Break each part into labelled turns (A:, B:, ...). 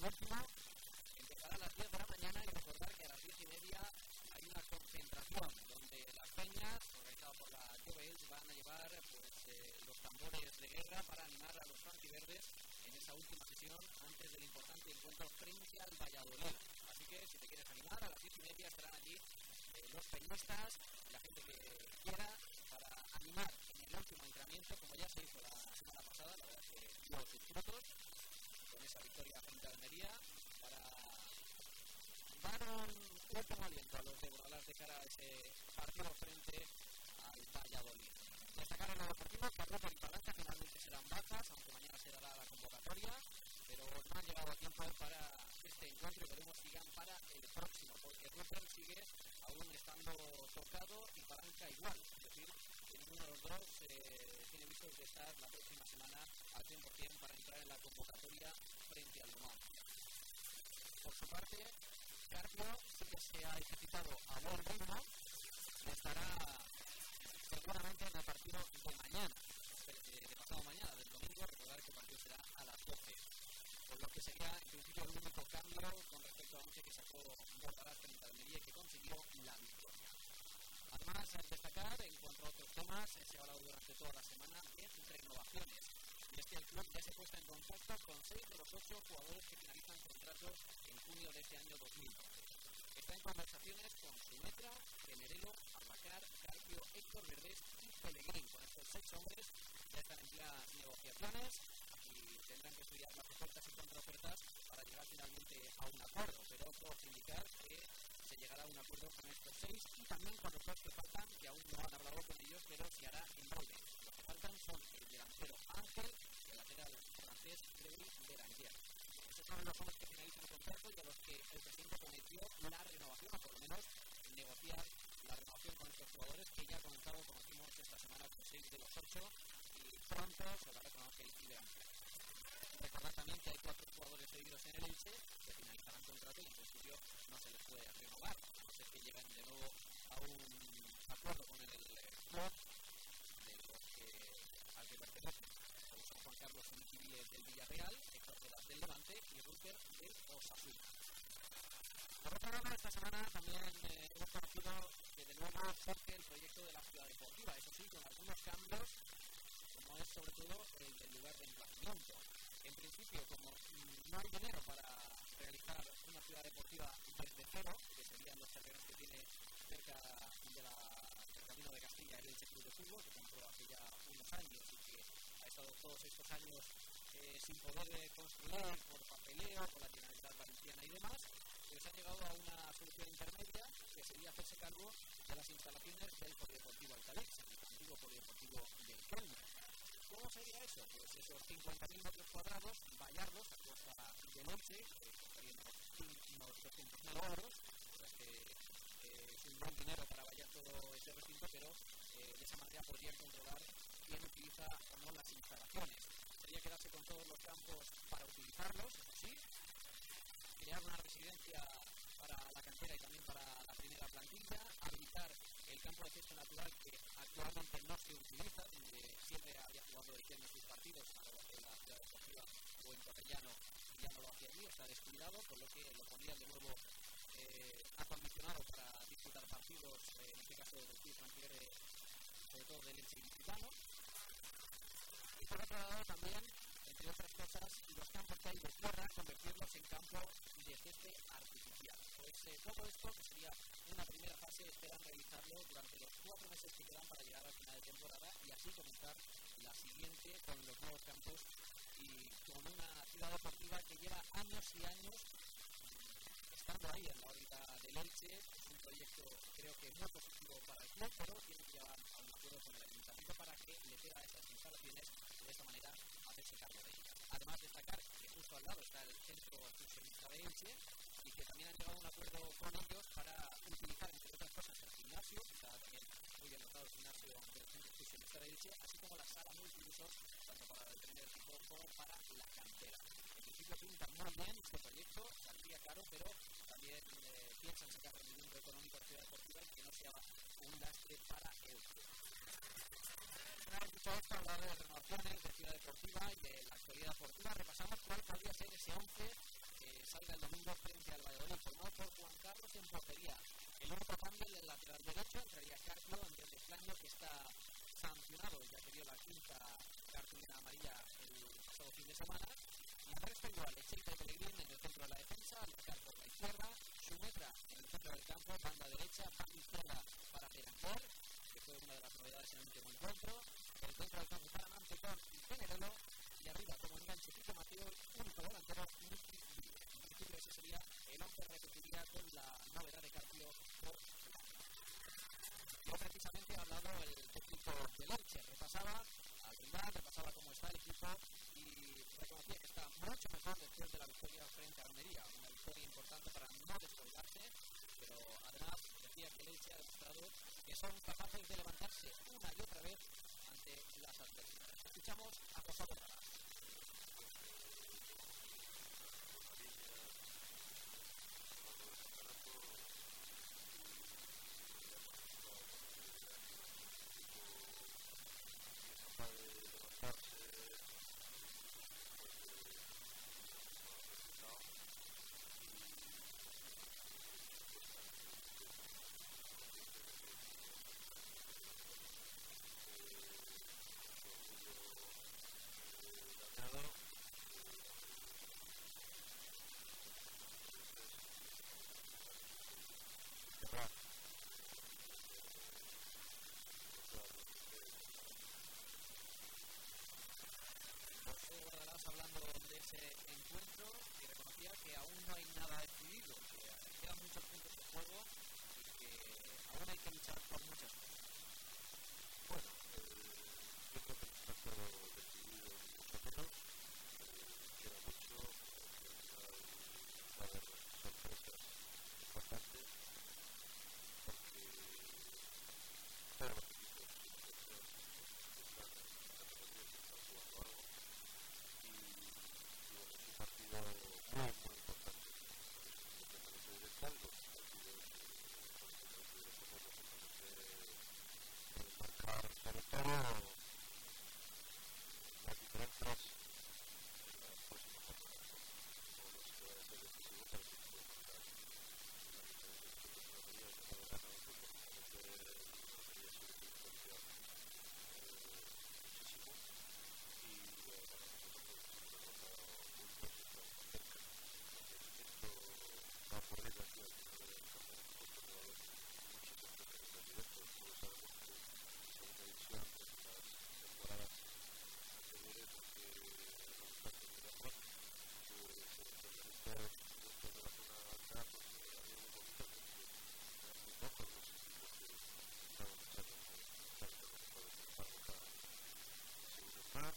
A: penúltimo. Empezará a las 10 de la mañana y recordar que a las 10:30 hay una concentración donde las peñas, organizadas por la Jovels, van a llevar los tambores de guerra para animar a los franjiverdes en esa última sesión antes del importante encuentro frente al Valladolid. Así que si te quieres animar, a las 10:30 estarán allí los peñistas, la gente que quiera, para animar en el último entrenamiento, como ya se hizo la semana pasada. La verdad es que dio sus frutos con esa victoria frente a Almería, para dar un último aliento a los de Bordalás de cara a ese partido frente al Valladolid. Destacar en lo deportivo que Arroyo y Palanca finalmente serán bajas, aunque mañana se dará la convocatoria, pero no han llegado a tiempo para este encuentro y veremos si llegan para el próximo, porque Rupert sigue aún estando tocado y Palanca igual, es decir, que ninguno de los dos tiene visos de estar la próxima semana al 100% para entrar en la convocatoria frente al Lomar. Por su parte, Carpio sí que se ha ejercitado a buen ritmo y estará seguramente en el partido de mañana, de pasado mañana, del domingo. Recordar que el partido será a las 12, por lo que sería en principio el único cambio con respecto a once que sacó Bordalás frente a Almería y que consiguió la victoria. Además, al destacar, en cuanto a otros temas, se ha hablado durante toda la semana de renovaciones. Y es que el club ya se ha puesto en contacto con 6 de los 8 jugadores que finalizan contratos en junio de este año 2012. Está en conversaciones con Sumetra, Temerelo, Arbacar, Carpio, Héctor Verdés y Pellegrín. Con estos 6 hombres ya están en plenas negociaciones y tendrán que estudiar las ofertas y contraofertas para llegar finalmente a un acuerdo. Pero puedo indicar que se llegará a un acuerdo con estos 6 y también con los 2 que faltan, que aún no han hablado con ellos, pero se hará en breve. Los que faltan son el delantero Ángel y el lateral francés Freddy Beranguer. Esos son los hombres que finalizan el contrato y a los que el presidente prometió la renovación, o por lo menos negociar la renovación con estos jugadores, que ya conocimos esta semana con 6 de los 8 y pronto se hablará con Ángel y Beranguer. Recordar también que hay 4 jugadores cedidos en el Elche que finalizarán contrato y en principio no se les puede renovar, a no ser que lleguen de nuevo a un acuerdo con el club de los al que pertenecen, como son Juan Carlos Miquili del Villarreal, Héctor Velas del Levante y Rupert del Osasuna. Por otro lado, esta semana también hemos conocido que de nuevo surge el proyecto de la ciudad deportiva, eso sí, con algunos cambios, como es sobre todo el del lugar de emplazamiento. En principio, como no hay dinero para realizar una ciudad deportiva desde cero, que serían los terrenos que tiene cerca del Camino de Castilla el Elche Club de Fútbol, que compró hace ya unos años y que ha estado todos estos años sin poder construir por papeleo, por la Generalitat Valenciana y demás, pues ha llegado a una solución intermedia que sería hacerse cargo de las instalaciones del Polideportivo Altalex, el antiguo Polideportivo del Kelme. ¿Cómo sería eso? Pues esos 50.000 metros cuadrados, vallarlos a costa del Elche, que costarían unos 200.000 euros, pues que es un buen dinero para vallar todo ese recinto, pero de esa manera podrían controlar quién utiliza o no las instalaciones. Sería quedarse con todos los campos para utilizarlos, eso sí, crear una residencia para la cantera y también para la primera plantilla, habilitar el campo de césped natural que actualmente no se utiliza, donde siempre había jugado el en sus partidos, a lo que la ciudad deportiva o en Torrellano y ya no lo hacía allí, está descuidado, por lo que lo pondrían de nuevo acondicionado para disputar partidos, en este caso del club franquiverde, sobre todo del Elche Ilicitano. Y por otro lado también, entre otras cosas, los campos que hay de tierra, convertirlos en campo de césped artificial. Pues todo esto, que sería una primera fase, esperan realizarlo durante los 4 meses que quedan para llegar al final de temporada y así comenzar la siguiente con los nuevos campos y con una ciudad deportiva que lleva años y años estando ahí en la órbita del Elche. Es un proyecto, creo que muy positivo para el club, pero tiene que llevar a un acuerdo con el ayuntamiento para que le ceda esas instalaciones y de esa manera hacerse cargo de ellas. Además, destacar que justo al lado está el centro excursionista de Elche y que también han llegado a un acuerdo con ellos para utilizar, entre otras cosas, el gimnasio, que está también muy bien dotado el gimnasio del centro excursionista de Elche, así como la sala multiusos, tanto para el primer equipo como para la cantera. En principio pinta muy bien este proyecto, saldría caro, pero también piensan sacar rendimiento económico a la ciudad deportiva y que no sea un lastre para el club. Una vez dicho esto, hablar de renovaciones de ciudad deportiva y de la actualidad deportiva, repasamos cuál podría ser ese 11 que salga el domingo frente al Valladolid, formado por Juan Carlos en portería. El único cambio en el lateral derecho entraría Carpio ante el Flaño, que está sancionado ya que dio la quinta cartulina amarilla el pasado fin de semana. Y el resto igual, Echeita y Pellegrini en el centro de la defensa, Alcar por la izquierda, Sumetra en el centro del campo, banda derecha, banda izquierda para Perantor, que fue una de las novedades en el último encuentro, el centro del campo para Mantecón y Generelo, y arriba como enganche Pico Mateo, único delantero, Miki Libre. En principio ese sería el 11 repetiría con la novedad de Carpio por no precisamente ha hablado el técnico del Elche, repasaba al rival, repasaba cómo está el equipo y reconocía que está mucho mejor después de la victoria frente a Almería, una victoria importante para no descolgarse, pero además decía que el Elche ha demostrado que son capaces de levantarse una y otra vez ante las adversidades. Escuchamos a José Borrara. Hablando de ese encuentro y reconocía que aún no hay nada decidido, que quedan muchos puntos de juego y que aún hay que luchar por muchas cosas.
B: Bueno, yo creo que no está todo decidido ni mucho menos, queda mucho, va a haber sorpresas importantes porque todos los equipos están en la categoría que están jugando algo. Y bueno, es un partido muy importante. Independientemente directa, los partidos directos pueden marcar sobre todo las diferencias en las próximas jornadas. No lo sé, va a ser decisivo, pero sí puede marcar las diferencias que tiene la Almería, que no haber ganado pues lógicamente la Almería se beneficia muchísimo. Y para nosotros pues es una nota muy positiva, muy cerca. El mantenimiento va a ocurrir aquí al final del campeonato porque va a haber muchos enfrentamientos directos. Todos sabemos que en segunda división, en las temporadas anteriores, aunque no está teniendo razón, pues el enfrentamiento directo de la zona alta pues había muy poquito porque eran muy pocos los equipos que estaban luchando por estar entre los mejores. Sin embargo, cada año se unen más.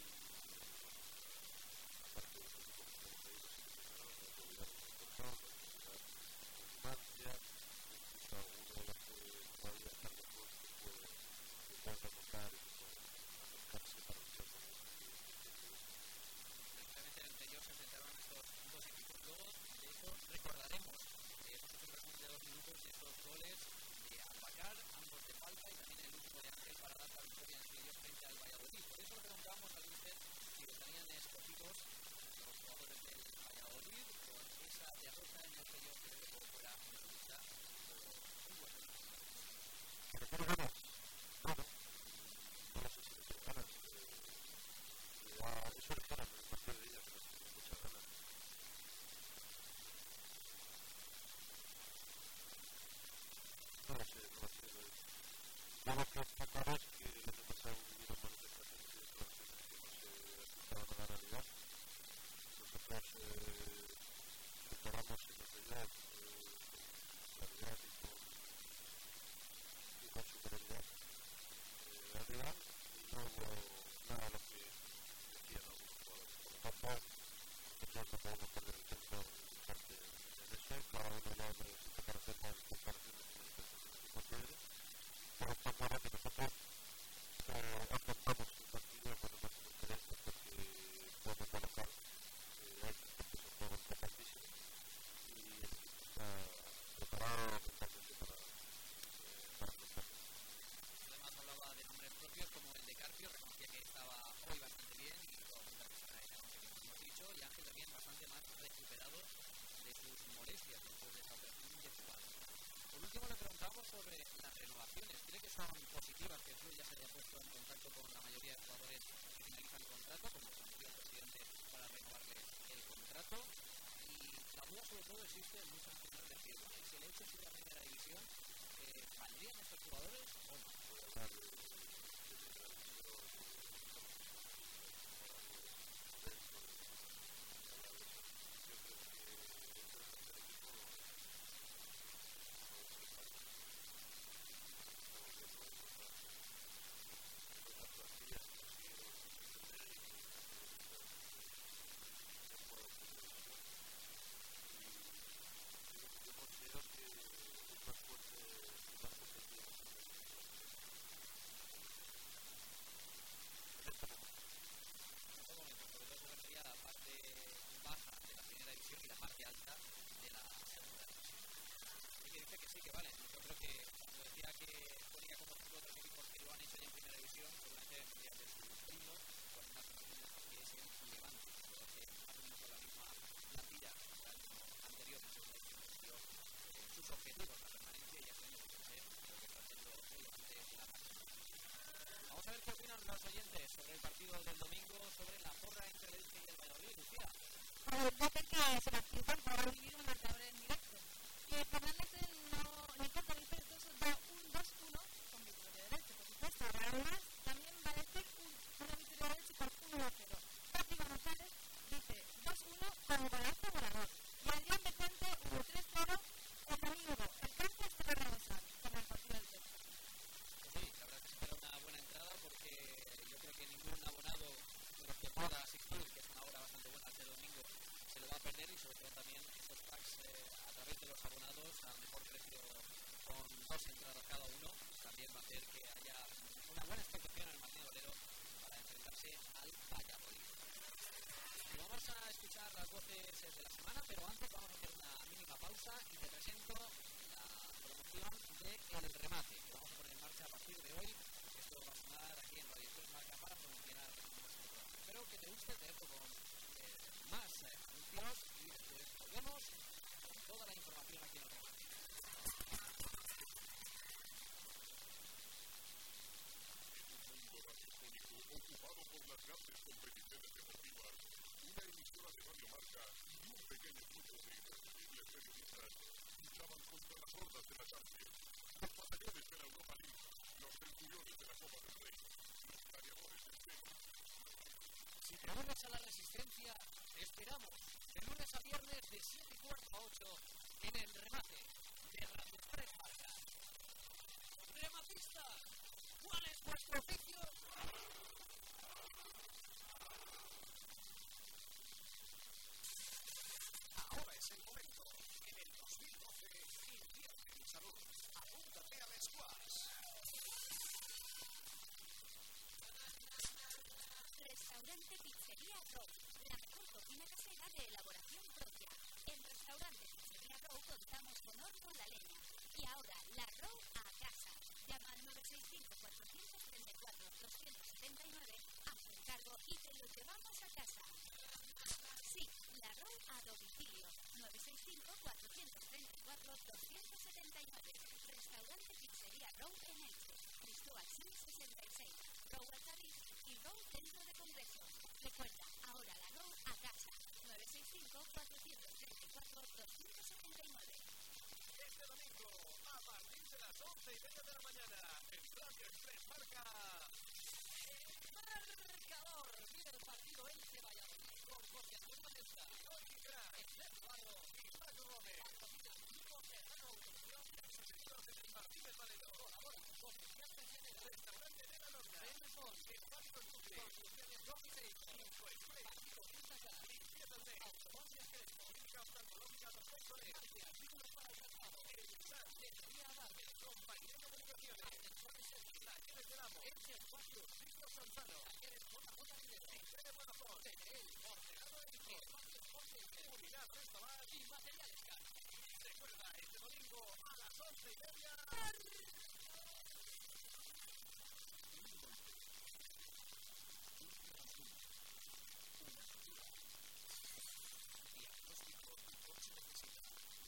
B: Aparte de los equipos que estamos ahí, los seleccionados, no hay que olvidar un Alcorcón, no hay que olvidar un Numancia, incluso alguno de los que todavía están lejos que pueden remontar y que pueden acercarse para luchar por los objetivos que
A: Precisamente en el anterior se enfrentaron estos dos equipos. Luego, de eso, recordaremos hemos hecho un resumen de 2 minutos de estos goles de Albacar, ambos de falta, y también el último de Ángel para dar la victoria en serio frente al Valladolid. Por eso le preguntábamos al míster si lo tenían escogidos los jugadores del Valladolid con esa derrota en el que yo creo que dejó fuera una lucha muy buena.
B: ¿Pero tiene ganas? Bueno, no sé si le tiene ganas. Eso dijeron en el partido de ella, que no tiene muchas ganas. No lo sé. Yo lo que está claro es que el año pasado hubieron manifestaciones y declaraciones que no se ajustaban a la realidad. Nosotros preparamos en la realidad con claridad y con superioridad al rival y no hubo nada de lo que decían algunos jugadores. Por lo tanto, nosotros no podemos perder el tiempo en parte en eso. Cada uno ya me siento para hacer las comparaciones que manifestan en el equipo libre. Pero está claro que nosotros afrontamos el partido con el máximo interés porque podemos colocar hay que es un juego importantísimo y el equipo está preparado mentalmente para afrontarlo.
A: Además hablaba de nombres propios como el de Carpio, reconocía que estaba hoy bastante bien y todo apunta que estará en el 11 que hemos dicho, y Ángel también bastante más recuperado molestias después de esta operación inyectada. Por último, le preguntamos sobre las renovaciones. ¿Cree que son positivas que el club ya se haya puesto en contacto con la mayoría de jugadores que finalizan el contrato, como prometió el presidente, para renovarles el contrato? Y la duda sobre todo existe en muchos aficionados de decir, bueno, y si el hecho sube a primera división, ¿valdrían estos jugadores o no? Y la parte alta de la segunda división. Y que dice que sí, que vale. Yo creo que cuando decía que ponía como ejemplo otros equipos que lo han hecho ya en primera división, seguramente tendría de su primo con una situación que es el Levante, pero que más o menos con la misma plantilla del año anterior en segunda división dio sus objetivos, la permanencia, y este año creo que está haciendo el Levante la máxima. Vamos a ver qué opinan los oyentes sobre el partido del domingo, sobre la porra entre el Elche y el Valladolid. Lucía.
C: Parece que se las pintan para vivir un marcador en directo. Y Fernández ni corta ni perezoso da un 2-1 con victoria del Elche, por supuesto. Además, también va a decir una victoria del Elche por 1-0. Fátima González dice 2-1 con golazo volador. Y Adrián Vicente 3-0 el domingo. El campo estará rebosado con el partido del Elche.
A: Sí, la verdad es que será una buena entrada porque yo creo que ningún abonado de los que pueda asistir, que es una hora bastante buena este domingo, se lo va a perder, y sobre todo también esos packs a través de los abonados al mejor precio con 2 entradas cada uno también va a hacer que haya una buena expectación en el Martín Olero para enfrentarse al Valladolid. Y vamos a escuchar las voces de la semana, pero antes vamos a hacer una mínima pausa y te presento la promoción de El Remate, que vamos a poner en marcha a partir de hoy. Esto va a sonar aquí en Radio 3 Marca para promocionar nuestro programa. Espero que te guste, te dejo con más anuncios y después volvemos con toda la información aquí en El Remate.
D: Ocupado por las grandes competiciones deportivas, una emisora de Radio Marca y un pequeño grupo de imprescindibles periodistas luchaban contra las hordas de la Champions, los batallones de la Europa League, los centuriones de la Copa del Rey, los gladiadores del tenis.
A: Si te unes a la resistencia, te esperamos de lunes a viernes de 7:15 a 8 en El Remate de Radio 3 Marca. Rematistas, ¿cuál es vuestro oficio?
E: Ahora es el momento. En el 2012, invierte en salud. Apúntate al Squash.
F: Restaurante Pizzería Row, la mejor cocina casera de elaboración propia. En Restaurante Pizzería Row contamos con horno a la leña. Y ahora, la Row a casa. Llama al 965-434-279, haz un cargo y te lo llevamos a casa. Sí, la Row a domicilio. 965-434-279. Restaurante Pizzería Row en Elche. Cristóbal 666. Row Altavix y Row Centro de Congresos. Recuerda, ahora la Row a casa. 965-434-279.
E: Este domingo, a partir de las 11:30 de la mañana, en Radio 3 Marca.
A: Marcador, vive el partido Elche Valladolid con José Antonio Manesta,
E: Jorge Crack,
A: Eduardo
E: y Paco Gómez. Martínez Valero.
A: Colabora con Oficiales General,
E: Restaurante de la Lorna.
A: Telefon,
E: Espacio Duque.
A: Construcciones Roquiseico,
E: Infoexpress.
A: Partido Quintaca,
E: Limpieza de
A: Automoción Crespo,
E: Clínica Oftalmológica Perfecto de
A: Artículos para el calzado,
E: El San.
A: Energía Adarve,
E: Compañía de Comunicaciones.
A: Ascensores Sergio,
E: Talleres del Amo.
A: Elche Espacio,
E: Ciclo Sanzano.
A: Talleres JJ Rivero,
E: Tigre Bonafón.
A: TNL,
E: Ordenado Editor.
A: Espacio Deporte,
E: Unidad Restaurant.
A: y Materiales Car.
E: Recuerda, este domingo a las 11:30.
A: Diagnóstico tu coche necesita.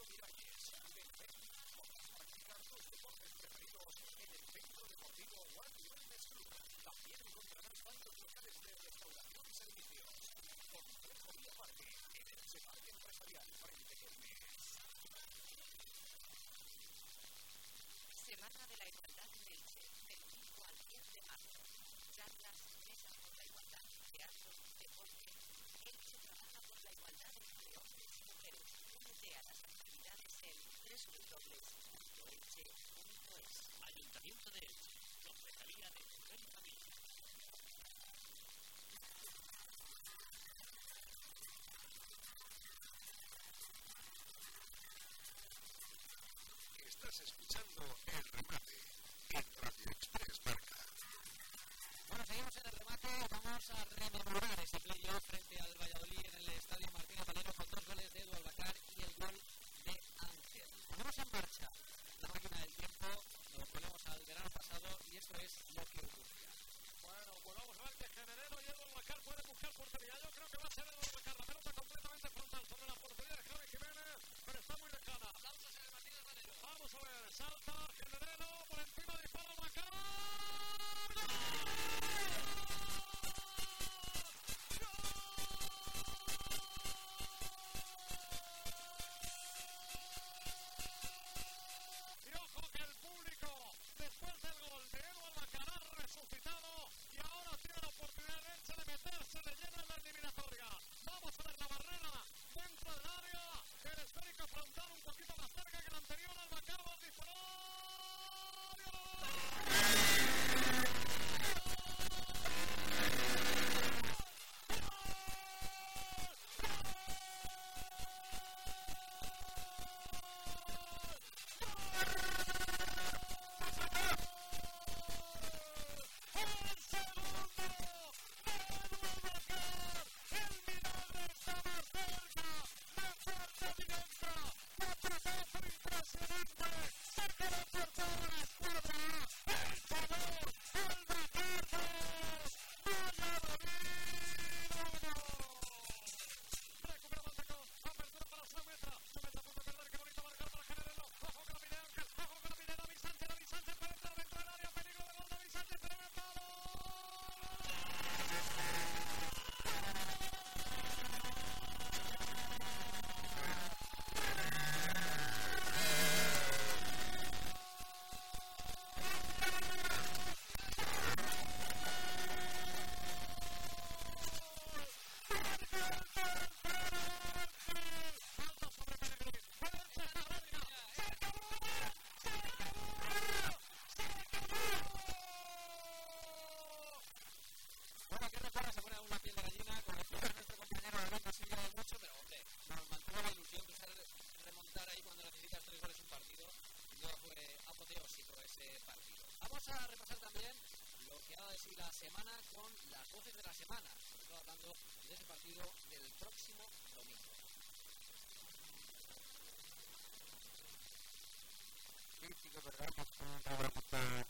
E: Antonio Miralles. Ven, podrás practicar tus deportes preferidos en el Centro Deportivo One Wellness Club. También encontrarás varios locales de restauración y servicios. Complejo Vía Parque, en el Parque Empresarial frente Quilmes.
G: Semana de la Igualdad en Elche, del 5 al 10 de marzo. Charlas, mesas por la igualdad, teatro, deporte. Elche trabaja por la igualdad entre hombres y mujeres. Únete a las actividades en www.elche.es.
H: Ayuntamiento de Elche, Concejalía de Mujer y Familia.
E: Estás escuchando El Remate en Radio Express Marca.
A: Bueno, seguimos en el remate. Vamos a rememorar ese playoff frente al Valladolid en el Estadio Martínez Valero con 2 goles de Edu Albacar y el gol de Ángel. Ponemos en marcha la máquina del tiempo, nos ponemos al verano pasado y eso es lo que ocurría.
I: Bueno, pues vamos a ver que Generero y Edu Albacar pueden buscar portería. Yo creo que va a ser Edu Albacar. La pelota completamente frontal sobre la portería de Javi Jiménez, pero está muy lejana.
A: Aplausos en el Martínez Valero.
I: Vamos a ver, salta Generero por encima de Pablo Albacar. Y ojo que el público, después del gol de Edu Albacar, ha resucitado y ahora tiene la oportunidad de Elche de meterse de lleno en la eliminatoria. Vamos a ver la barrera dentro del área, el esférico frontal un poquito más cerca que el anterior. Albacar va a disparar.
A: Bueno, aquí recuerda, se pone una piel de gallina con el de nuestro compañero Alberto Silva de mucho, pero hombre, nos mantuvo la ilusión de remontar ahí cuando necesitas 3 goles un partido y luego fue apoteósico ese partido. Vamos a repasar también lo que ha dado de sí la semana con las voces de la semana, sobre todo hablando de ese partido del próximo domingo.
B: Sí, sí que es verdad que es una obra que está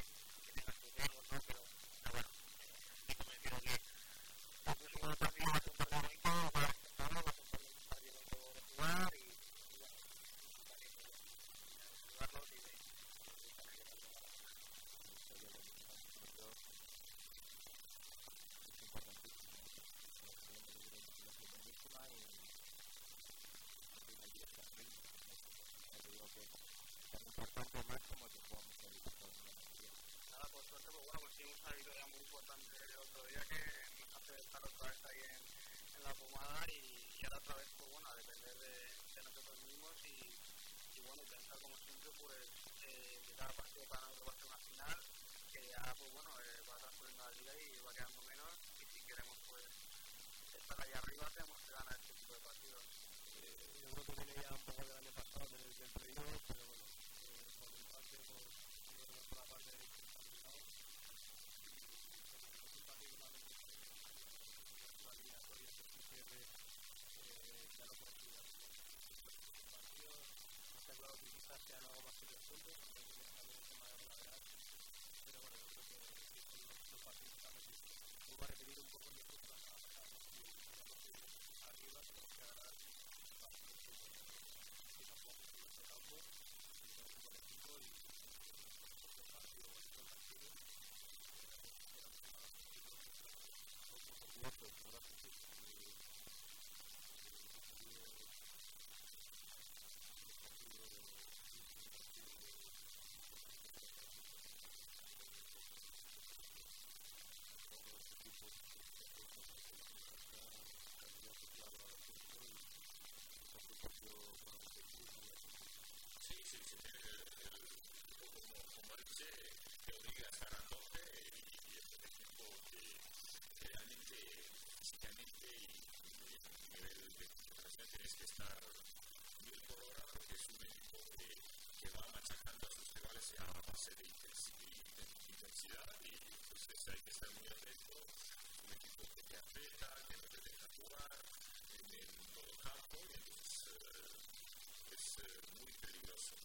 J: Bueno, de nosotros mismos y bueno, pensar como siempre pues que cada partido para nosotros va a ser una final, que ya pues bueno, va transcurriendo la liga y va quedando menos, y si queremos pues estar ahí arriba tenemos que ganar este tipo de partidos.
B: Yo creo que viene ya un poco del año pasado del playoff, pero bueno, por mi parte, por la parte de responsabilidad, es un partido totalmente diferente, la eliminatoria que se cierre, ya no puede estudiar los partidos. Está claro que quizás sean algo más serios juntos, aunque también el tema de gravedad, pero bueno, yo creo que son los partidos totalmente diferentes. Vuelvo a repetir un poco el discurso de la semana pasada, arriba tenemos que ganar partidos que tampoco en este campo, entonces con el equipo y el partido o el partido por cierto, ahora sí
D: Sí, como dice, te obliga a estar a tope y es un equipo que realmente, físicamente y a nivel de concentración tienes que estar muy colorado, porque es un equipo que va machacando a sus rivales a base de intensidad y pues hay que estar muy atento. Un equipo que te aprieta, que no te deja jugar en todo campo y entonces es muy peligroso.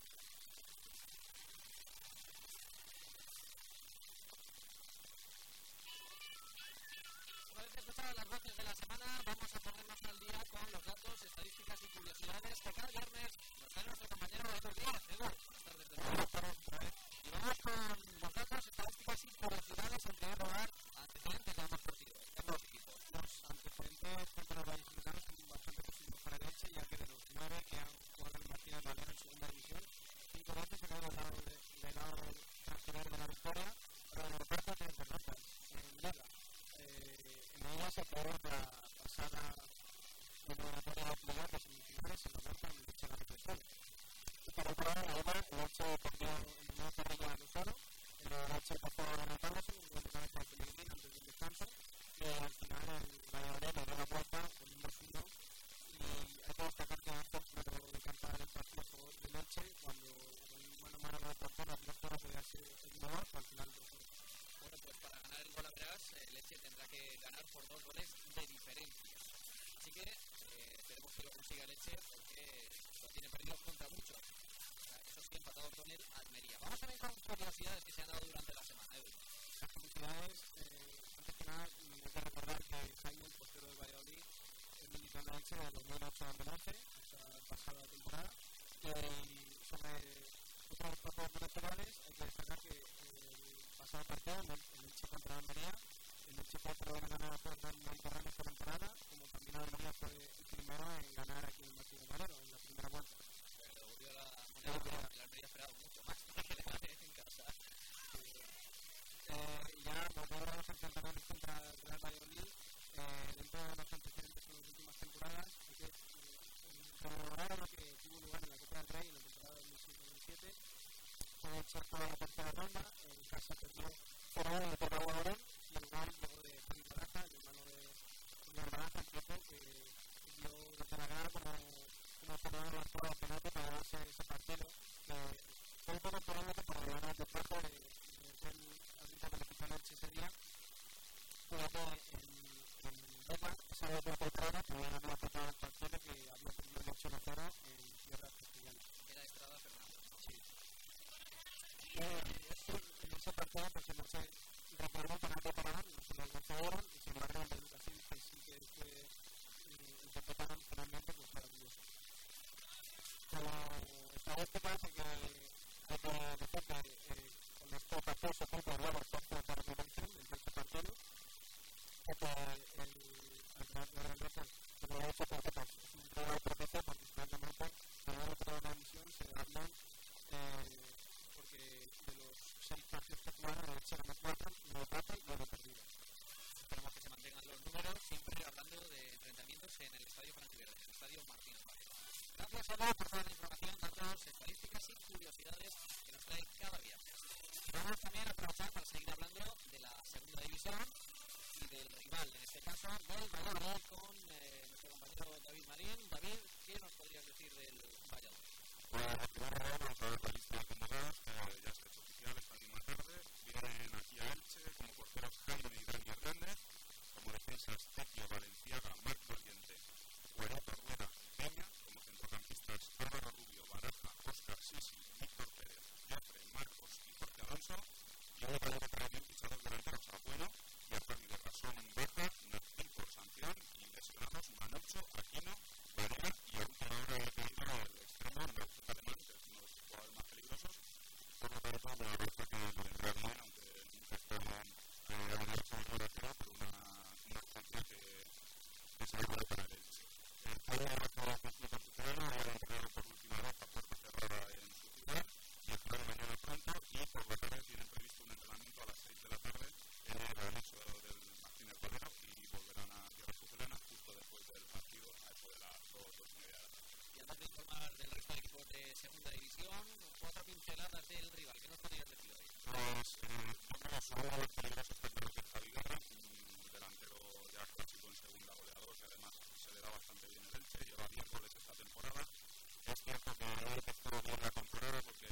A: Una vez escuchadas las voces de la semana, vamos a ponernos al día con los datos, estadísticas y curiosidades que cada viernes nos trae nuestro compañero Edu Díaz. Edu, buenas tardes de nuevo. Y vamos con los datos, estadísticas y curiosidades. En primer lugar, antecedentes de ambos partidos, de ambos equipos.
K: Los antecedentes contra los vallisoletanos son bastante positivos para el Elche, ya que de los 9 que han jugado el Martínez Valero en segunda división, 5 veces se han quedado del lado transferir de la victoria, pero en el reparto 3 derrotas en Liga. En ella se quedó la pasada eliminatoria de playoff de semifinales en la vuelta en el Elche Gana Petrol. Y por otro lado, además, el Elche perdió en el terreno de Luzano, el Elche pasó a levantarse con un gol de Pellegrini antes del descanso, y al final el Valladolid le dio la vuelta con un 2-1, y hay que destacar que Ángel no le encanta el partido del Elche cuando con mano a mano de portero Alberto no podía ser el innovador, al final 2-1.
A: Bueno, pues para ganar el Golaveras, el Elche tendrá que ganar por 2 goles de diferencia. Así que esperemos que lo consiga el Elche, porque lo tiene perdido contra muchos. Eso sí, empatado con el Almería. Vamos también con curiosidades que se han dado durante la semana, Edu.
K: Las curiosidades, antes que nada, hay que recordar que Jaime, el portero del Valladolid, militó en el Elche de 2008 a 2011, esta pasada temporada. Y sobre otros partidos electorales, hay que destacar que el pasado partido, el Elche contra la Almería, el Elche fue el ganador por el Mediterráneo esta temporada, como también la Almería fue el primero en ganar aquí en el Martínez Valero, en la primera vuelta.
A: Pero volvió la moneda, el Almería ha esperado mucho más que le gane en casa.
K: Ya volvemos a los enfrentamientos contra el Real Valladolid, dentro de los antecedentes en las últimas temporadas, hay que rememorar lo que tuvo lugar en la Copa del Rey en la temporada 2006-2007. El Elche fue a la tercera ronda, en casa perdió 0-1 en el Copa Guadalajara, y el gol luego de Javi Baraja, el hermano de Julián Baraja, el tiempo que dio desde la grada como cerrador de la jugada de penalti para darse ese partido, que fue un poco polémico por el lado de trabajo de ser árbitro del equipo del Elche ese día, pero que en Beca, esa vez de temporada, también había apretado el partido que había perdido el 8-0 en tierra castellana.
A: Era Estrada Fernando.
K: Sí. En ese partido, pues el Elche recordó un penalti para ganar, no se lo concedieron, y sin embargo el de Lucas que sí que fue interpretaron finalmente, pues maravilloso. Como estadísticas, hay que decir que con este partido se cumple el nuevo esfuerzo de recuperación del tercer partido, porque el regreso de los 8 partidos es un regalo propicio, porque finalmente el nuevo de la emisión se hablan porque de los 6 partidos que jugaron, el Elche ganó 4, 9 empate y 9 perdidos.
A: Esperemos que se mantengan los números, siempre hablando de enfrentamientos en el Estadio Franquiverde, en el Estadio Martínez Valero. Gracias, Eva, por toda la información, datos, estadísticas y curiosidades que nos trae cada viernes. Y vamos también a aprovechar para seguir hablando de la segunda división y del rival, en este caso del Valladolid, con nuestro compañero David Marín. David, ¿qué nos podrías decir del Valladolid?
B: Pues primero vamos a ver la lista de convocados, que ya se ha hecho oficial esta misma tarde. Vienen aquí a Elche como porteros Jaime y Dani Hernández, como defensas Tequio, Valenciaga, Marc Valiente, Huerta, Rueda y Peña, como centrocampistas Álvaro Rubio, Baraja, Óscar Sisi, Víctor Pérez, Jeffrey, Marcos y Jorge Alonso. Y luego también que trae bien fichados delanteros a Bueno y a Javi de Rasón Baja, Narcín por sanción y lesionados Manucho, Aquino, Varela y a última hora he pedido el extremo Nacho Alemán, que es uno de los jugadores más peligrosos. Por lo tanto, la verdad es que lo vendrá bien, aunque nunca estaban habría hecho un gol a cero, pero una estancia que se va para el Elche. El Jaime Rafa Cosmo Campuzano ha entrenado por última vez a puerta cerrada en su ciudad y estará mañana pronto, y por la tarde tienen previsto un entrenamiento a las 6 de la tarde en el anexo del Martínez Valero y volverán a Tierra Fucelana justo después del partido a eso de las 2:30 de la tarde.
A: Y antes de informar del resto de equipos de segunda división, 4 pinceladas del rival. ¿Qué nos podrías decir hoy?
B: Pues yo creo que son uno de los peligrosos términos de Javi Guerra, un delantero ya clásico en segunda, goleador, que además se le da bastante bien el Elche, lleva 10 goles esta temporada. Es cierto que no empezó bien la temporada porque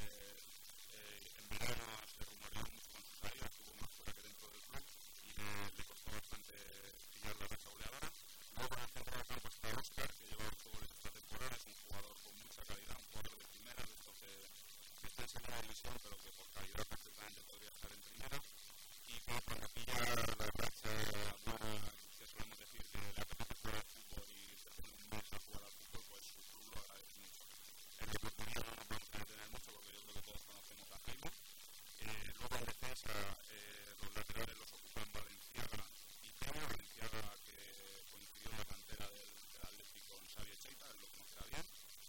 B: en verano se rumoreó mucho con su salida, estuvo más fuera que dentro del club y le costó bastante pillar la racha goleadora. Luego en el centro del campo está Óscar, que lleva 8 goles esta temporada, es un jugador con mucha calidad, un jugador de primera, de estos que está en segunda división, pero que por calidad perfectamente podría estar en primera, y que cuando pilla la racha buena, que solemos decir que le apetece jugar al fútbol y se pone un mes a jugar al fútbol, pues su club lo agradece mucho. En la portería no nos vamos a detener mucho porque yo creo que todos conocemos a Jaime. Luego en defensa los laterales los ocupan Valenciaga y Peña. Valenciaga, que coincidió en la cantera del Atlético con Xavi Echeita, él lo conocerá bien.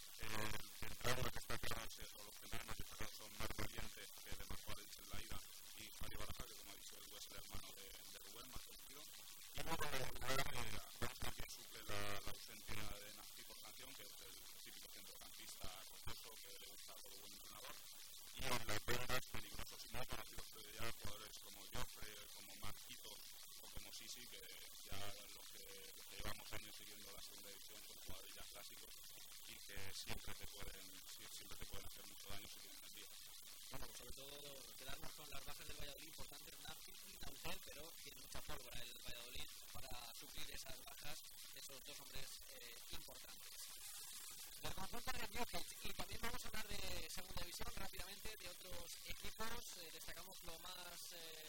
B: El central lo que está claro o los centrales más destacados son Marc Valiente, que le marcó a Elche en la ida, y Javi Baraja, que como ha dicho es el hermano de Rubén, más conocido. Y luego en el lugar vamos a ver quién suple la ausencia de Narcís por sanción, que es el típico centrocampista rocoso que le gusta a todo buen entrenador. Y en las bandas peligrosos y muy conocidos creo ya jugadores como Joffre, como Marquito o como Sisi, que ya los que llevamos años siguiendo la segunda división son jugadores ya clásicos y que siempre te pueden hacer mucho daño si tienen el día.
A: Bueno, pues sobre todo quedarnos con las bases del Valladolid, importantes Narcís y Nautel, pero tiene mucha pólvora el Valladolid para suplir esas bajas, esos dos hombres importantes. Del conjunto de Newcastle, y también vamos a hablar de segunda división rápidamente, de otros equipos. Destacamos lo más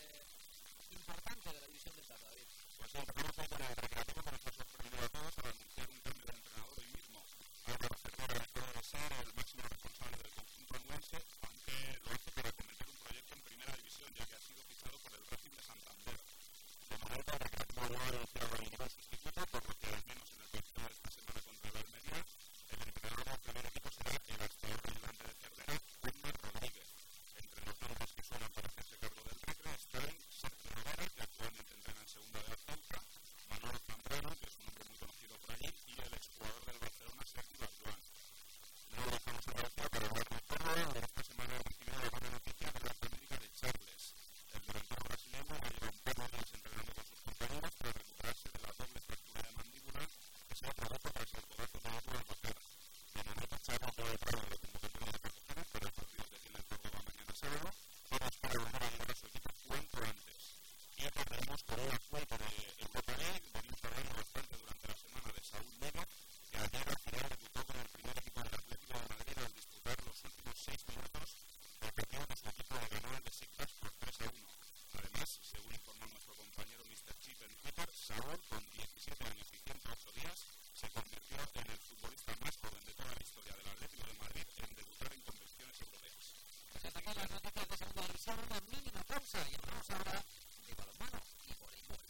A: importante de la división de plata, David.
B: Pues empezamos con el Recreativo, que nos ha sorprendido a todos al anunciar un cambio de entrenador hoy mismo. Álvaro Cervera dejó de ser el máximo responsable del conjunto anuense, aunque lo hace para cometer un proyecto en primera división, ya que ha sido fichado por el Racing de Santander. De momento, el Recreativo no ha anunciado a ningún sustituto, por lo que al menos en el partido de esta semana contra la Almería, el entrenador del primer equipo será el actual ayudante de Cervera, Juan Rodríguez. Entre los nombres que suenan para hacerse cargo del Recre están Sergio Rivera, que actualmente entrena en segunda de Azauca, Manolo Zambrano, que es un hombre muy conocido por allí, y el exjugador del Barcelona, Sergio Barjuan. No lo dejamos en la vacía para hablar de fútbol. Esta semana hemos recibido la buena noticia de la América de Charles. El delantero brasileño ha llevado un par de días entrenando con sus compañeros para recuperarse de la doble fractura de mandíbula que se ha producido tras el codazo de Edu Albacar. De momento, Charles no ha entrado en la convocatoria de Cartagena para el partido que tiene el Córdoba mañana sábado, pero espera volver a llegar a su equipo cuanto antes. Y terminamos con una fuente de Europa League. Venimos hablando bastante durante la semana de Saúl Nino, que ayer al final debutó con el primer equipo del Atlético de Madrid al disputar los últimos 6 minutos del partido que su equipo le ganó al Besiktas por 3-1. Además, según informó nuestro compañero Mr. Chip en Twitter, Saúl, con 17 años y 108 días, se convirtió en el futbolista más joven de toda la historia del Atlético de Madrid en debutar en competiciones europeas.
A: Pues hasta aquí las noticias de segunda división, una mínima pausa y hablamos ahora de balonmano y voleibol.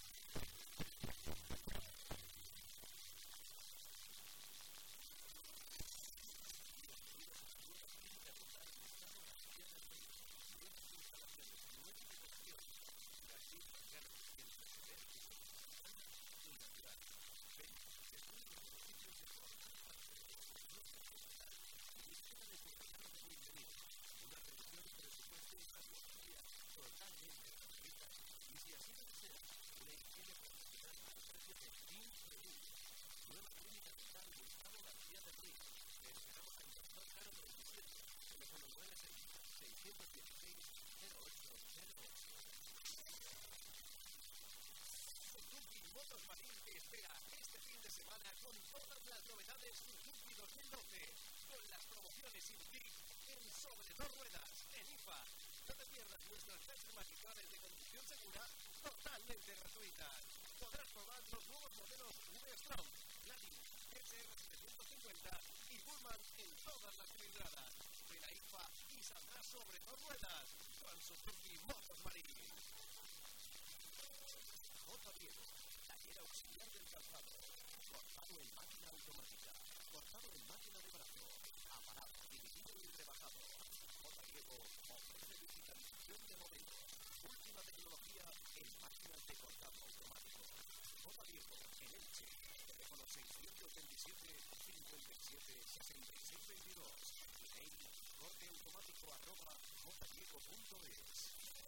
E: con todas las novedades Suzuki 2012, con las promociones sin clic en sobre dos ruedas, en IFA. No te pierdas nuestras clases magistrales de conducción segura totalmente gratuitas. Podrás probar los nuevos modelos V-Strom, Platinum, SR750 y Pullman en todas las cilindradas. De la IFA y saldrás sobre dos ruedas con Suzuki Motos Marín. J. Diego, taller auxiliar del calzado. Cortado en máquina automática, cortado en máquina de brazo, aparado, dividido y rebajado. J. Diego ofrece digitalización de modelos, última tecnología en máquinas de cortado automático. J. Diego, en Elche, teléfono 687 57 66 22. Email corteautomático@jdiego.es.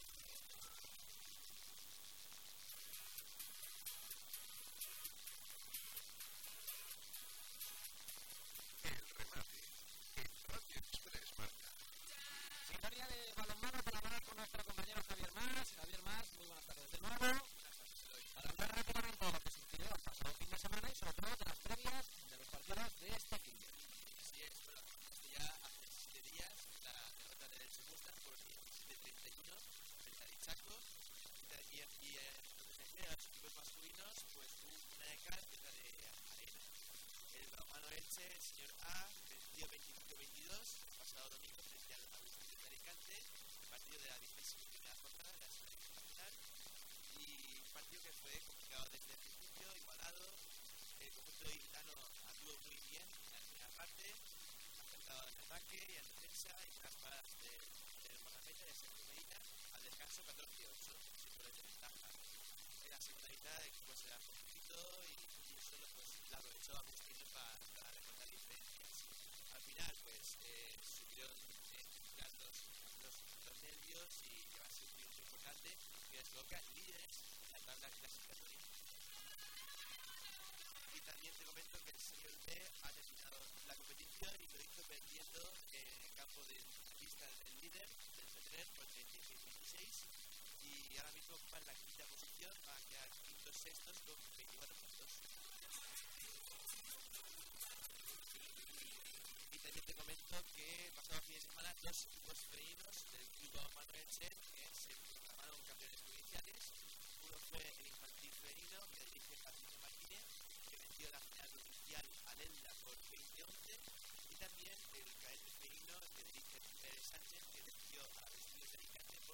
D: El remate en Radio Express Marca.
A: Secretaría de balonmano para hablar con nuestro compañero Javier Mas. Javier Mas, muy buenas tardes de nuevo. Para hablar rápidamente de lo que sucedió el pasado fin de semana y sobre todo de las previas de los partidos de este fin de semana.
L: Sí, es bueno, ya hace 7 días la derrota del Elche Mustang por 17-31 frente al Chaco y lo que se refiere a los equipos masculinos, pues una de cal y otra de arena. El balonmano Elche, el señor A, venció 25-22 el pasado domingo frente al Agustín de Alicante, el partido de la 21ª jornada de la selección nacional, y un partido que fue complicado desde el principio, igualado. El conjunto ilicitano anduvo muy bien en la primera parte, acertado en ataque y en defensa, y unas paradas del guardameta de Sergio Medina al descanso 14-8, sin goles de ventaja. En la segunda mitad el equipo se dejó un poquito y solo pues la aprovechó Agustino para recortar diferencias. Al final pues supieron identificar los nervios y llevarse un triunfo importante que les coloca líderes en la tabla clasificatoria. Y también te comento que el señor B ha terminado la competición y lo hizo perdiendo en el campo de pista del líder, del Petrer, por 36-26, y ahora mismo va en la quinta posición, va a quedar quintos sextos con 24 puntos. Y también te comento que pasado fin de semana dos equipos femeninos del Club Balonmano Elche que se proclamaron campeones provinciales. Uno fue el infantil femenino que dirige Patricio Martínez, que venció la final provincial a Lelda por 20-11, y también el cadete femenino que dirige Pérez Sánchez, que venció a los estudios de Alicante por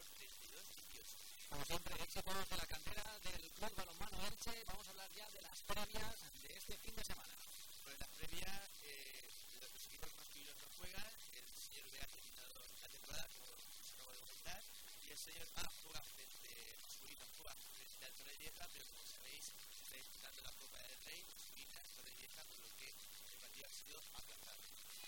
L: 32-18.
A: Como siempre, éxitos de la cantera del Club Balonmano Elche. Vamos a hablar ya de las previas de este fin de semana.
L: Pues en la previa, los equipos masculinos no juegan, el señor B ha terminado la temporada, como os acabo de comentar, y el señor A juega masculino juega frente al Torrevieja, pero como sabéis, está disputando la Copa del Rey masculina en Torrevieja, por lo que el partido ha sido aplazado.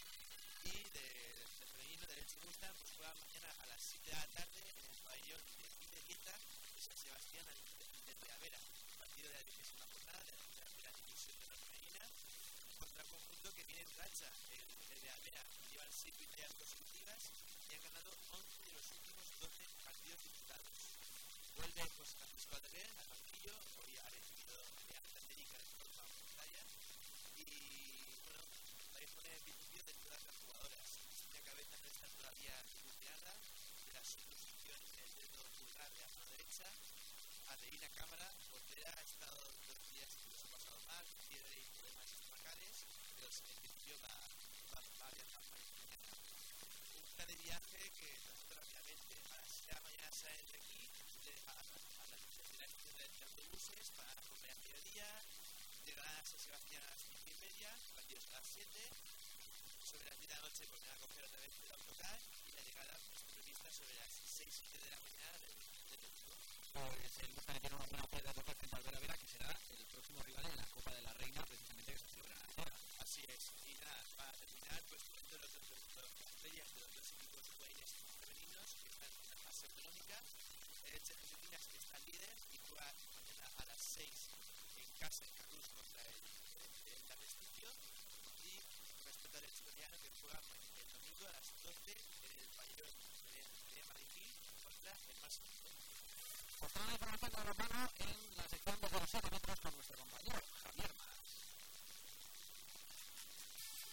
L: Y del femenino del Elche Mustang, pues juega mañana a las 7 de la tarde en el pabellón de Dieta de San Sebastián de Reavera, partido de la 20ª jornada de la primera división de la femenina, contra un conjunto que viene en racha, el de Avera, llevan 6 victorias consecutivas y han ganado 11 de los últimos 12 partidos disputados. Vuelve José Francisco Adler al banquillo, hoy ha recibido de Alta América de forma voluntaria, y bueno, va a disponer en principio de todas las jugadoras. Cristina Cabeza no está todavía recuperada de la suposición en el dedo pulgar de la mano derecha. Adelina Cámara, portera, ha estado 2 días que nos ha pasado mal, tiene problemas estomacales, pero en principio va a viajar mañana. Un plan de viaje que nosotros rápidamente a las 7 de la mañana salen de aquí a la estación de autobuses para comer a mediodía, llegarán a San Sebastián a las 5:30, partidos a las 7, sobre las 10 de la noche volverán a coger otra vez el autocar y la llegada está prevista sobre las 6-7 de la mañana del domingo.
A: Pues el Mustang tiene una buena opción de tocar frente al Vera, que será el próximo rival en la Copa de la Reina, precisamente que se celebra en Alcora.
L: Así es, y nada, para terminar, pues comento las estrellas de los dos equipos jugadores femeninos que están en la fase autonómica. El Elche Argentinas está líder y juega mañana a las 6 en casa en Carrús contra el Prestigio, y respecto al Elche Coreano que juega el domingo a las 12 en el pabellón de Madrid contra el Máximo.
A: Pues toda la información de balonmano en la sección de 0,7 metros con nuestro compañero Javier Mas.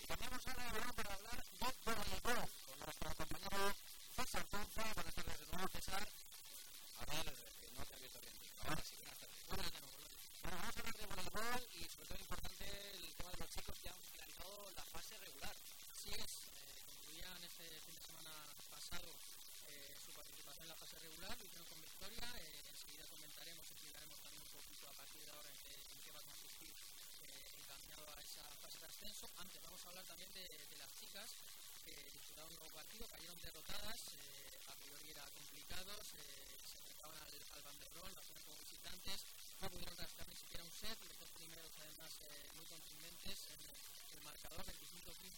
A: Cambiamos ahora de balón para hablar de voleibol con nuestro compañero César Ponce. Buenas tardes de nuevo, César. A ver, no te había bien. Ahora sí, buenas tardes. Buenas tardes. Bueno, vamos a hablar de voleibol y sobre todo importante el tema de los chicos que han finalizado la fase regular. Así es, concluían este fin de semana pasado su participación en la fase regular, lo hicieron con victoria. Enseguida comentaremos, explicaremos también un poquito a partir de ahora en qué va a consistir encaminado a esa fase de ascenso. Antes vamos a hablar también de las chicas que disputaron un nuevo partido, cayeron derrotadas, a priori era complicado, se acercaban al banderrol, lo hacían como visitantes, no pudieron rascar ni siquiera un set, los dos primeros además muy contundentes en el marcador 25-15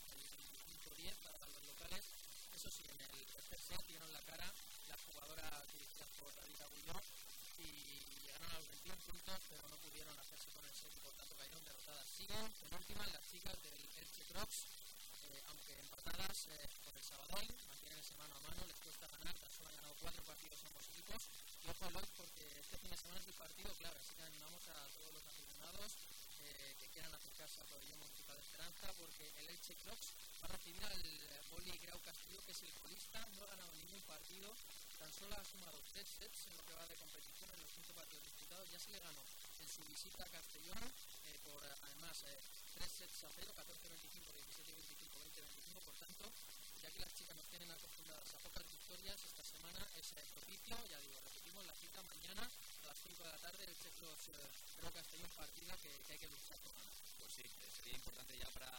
A: y 25-10 para los locales. Eso sí, en el tercer set dieron la cara las jugadoras dirigidas por David Agulló y llegaron a los 21 puntos, pero no pudieron hacerse con el set y por tanto cayeron derrotadas. Siguen penúltimas las chicas del Elche Crocs, aunque empatadas con el Sabadell, mantienen ese mano a mano, les cuesta ganar, tan solo han ganado 4 partidos ambos equipos. Y ojo Eloy, porque este fin de semana es el partido clave, así que animamos a todos los aficionados que quieran acercarse al pabellón municipal de Esperanza, porque el Elche Crocs va a recibir al Boli Grau Castillo, que es el colista, no ha ganado ningún partido, tan solo ha sumado 3 sets en lo que va de competición en los 5 partidos disputados. Ya se le ganó en su visita a Castellón por además 3 sets a 0, 14-25, 17-25, 20-25, por tanto, ya que las chicas nos tienen acostumbradas a pocas victorias, esta semana es propicio, ya digo, repetimos la cita mañana a las 5 de la tarde, el Checlos Grau Castellón, partida que hay que luchar por ganar. Pues sí, sería importante ya para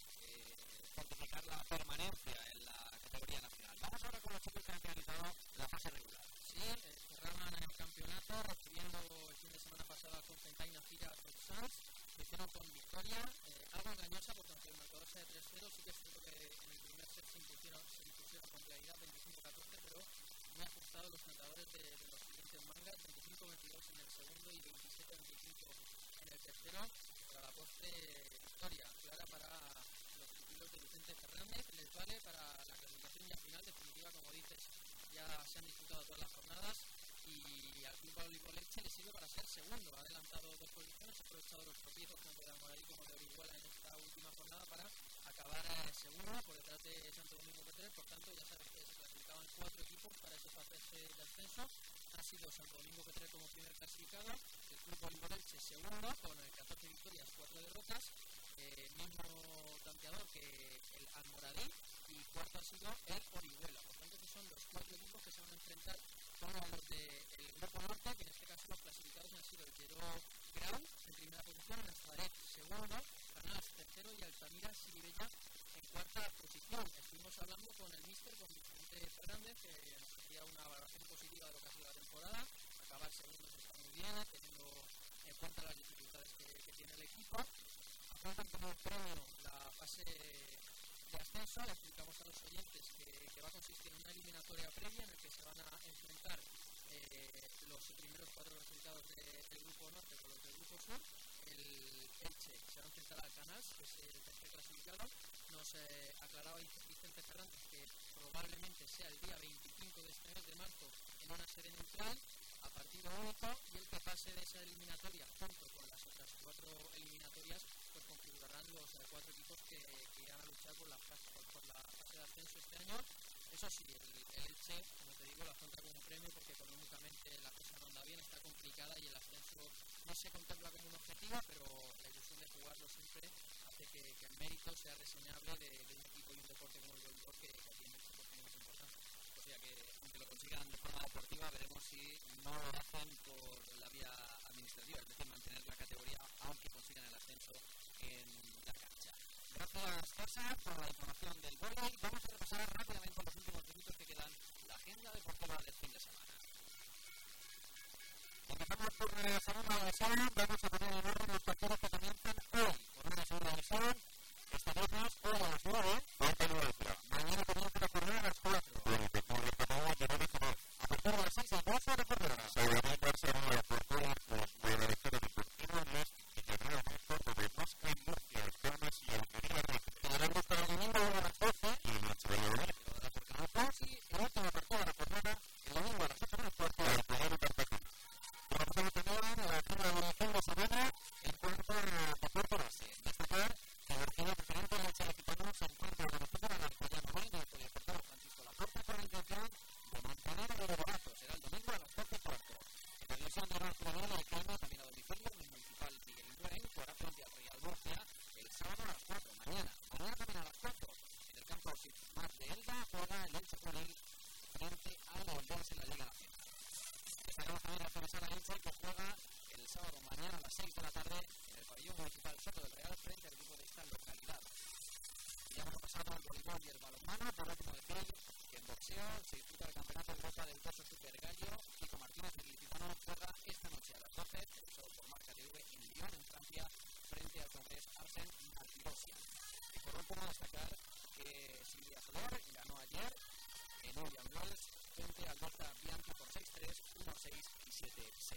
A: fortificar la permanencia en la categoría nacional. Vamos ahora con los chicos que han finalizado la fase regular. Sí, cerraban el campeonato recibiendo el fin de semana pasado a Constantine Gira Sanz, lo hicieron con victoria, algo engañosa porque aunque el marcador sea de 3-0, sí que es cierto que en el primer set se impusieron con claridad 25-14, pero muy ajustados los marcadores de los siguientes mangas, 25-22 en el segundo y 27-25 en el tercero, pero a la postre victoria clara para los pupilos de Vicente Fernández, les vale para la clasificación ya final definitiva, como dices, ya se han disputado todas las jornadas y al Club Voleibol Elche le sirve para ser segundo, ha adelantado 2 posiciones, ha aprovechado los tropiezos tanto de Almoradí como de Orihuela en esta última jornada para acabar segundo por detrás de Santo Domingo P3, por tanto ya sabes que se clasificaban 4 equipos para ese fase de ascenso, ha sido Santo Domingo P3 como primer clasificado, el Club Voleibol Elche segundo con 14 victorias, 4 derrotas, mismo tanteador que el Almoradí y cuarto ha sido el Orihuela, por tanto que son los 4 equipos que se van a enfrentar con los del grupo norte, que en este caso los clasificados han sido el Quero Grau en primera posición, Nazaret segundo, Canals tercero y Altamira Siribella en cuarta posición. Estuvimos hablando con el míster, con Vicente Fernández, que nos hacía una valoración positiva de lo que ha sido la temporada, acabar segundos está muy bien, teniendo en cuenta las dificultades que tiene el equipo. Afrontan como premio la fase de ascenso, le explicamos a los oyentes que va a consistir en una eliminatoria previa en la que se van a enfrentar los primeros 4 resultados del grupo norte con los del grupo sur. El Elche se va a enfrentar al Canals, que es el tercer clasificado. Nos aclaraba Vicente Fernández que probablemente sea el día 25 de este mes de marzo en una sede neutral a partido único, y el que pase de esa eliminatoria junto con las otras 4 eliminatorias pues configurarán los 4 equipos que irán a luchar por la fase de ascenso este año. Eso sí, el Elche, como te digo, la afronta como un premio porque económicamente la cosa no anda bien, está complicada y el ascenso no se contempla como un objetivo, pero la ilusión de jugarlo siempre hace que el mérito sea reseñable de un equipo y un deporte como el voleibol que tiene ese oportunidad importante. O sea que, aunque lo consigan de forma deportiva, veremos si no lo hacen por la vía administrativa, es decir, mantener la categoría aunque consigan el ascenso en la cancha. Gracias, César, por la información del voleibol. Vamos a repasar rápidamente los últimos minutos que quedan la agenda deportiva del fin de semana. Empezamos por la segunda división. Vamos a poner en orden los partidos que comienzan hoy por una segunda división. Este viernes, hoy a las 9, falta nuestra. Mañana comienza la jornada a las 4. Bueno, que por el Catalán de Nueva York. A partir de las 6 y 12 de jornada. Salvador Barcelona, por todos los Buenaventura Deportivo, los Villarreal Mejor, de Mosca y Murcia, Las Palmas y Almería Red. Tendremos para el domingo a las 12 y Noche de Valladolid. Por Canal Plus y el último partido de la jornada, el domingo a las 8 menos cuarto, al Poblado Cartagena. Vamos a tener la primera evolución de Sabana en cuanto a deporte base. Destacar que el arquero preferente del Elche Lecitano de Sala Elche, que juega el sábado mañana a las 6 de la tarde en el pabellón municipal Soto del Real frente al equipo de esta localidad. Ya hemos pasado el voleibol y el balonmano. Por último decir que en boxeo se disputa el campeonato de Europa del peso super gallo. Kiko Martínez, el ilicitano, juega esta noche a las 12, televisado por Marca TV en Lyon, en Francia, frente al francés Arsen Martirosyan. Y por último destacar que Silvia Soler ganó ayer en Indian Wells frente a Alberta Bianchi por 6-3, 1-6 y 7-6.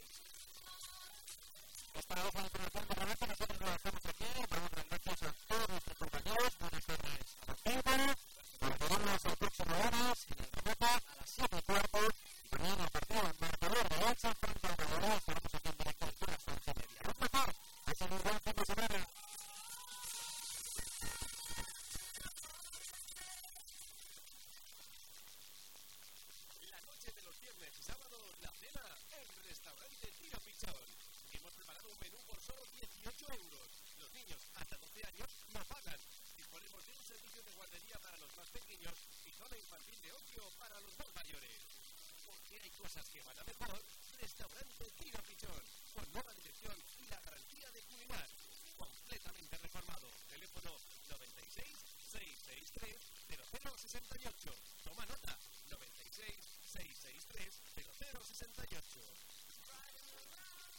A: Esta es la información de Roberto. Nosotros lo dejamos aquí. Damos las gracias a todos nuestros compañeros. Buenas tardes a los 5. Nos veremos el próximo lunes en el remoto a las 7:15 y también el partido en marcador de Elche frente al Valladolid. Estaremos aquí en directo a las 11:30. Lo mejor, es un buen fin de semana.
E: La noche de los viernes y sábados, la cena en Restaurante Tiro Pichón. Hemos preparado un menú por solo 18 euros. Los niños hasta 12 años no pagan. Disponemos de un servicio de guardería para los más pequeños y zona infantil de ocio para los más mayores. Porque hay cosas que van a mejor. Restaurante Tiro Pichón, con nueva dirección y la garantía de Culinar. Completamente reformado. Teléfono 96 663 0068. Toma nota. 96 663 0068.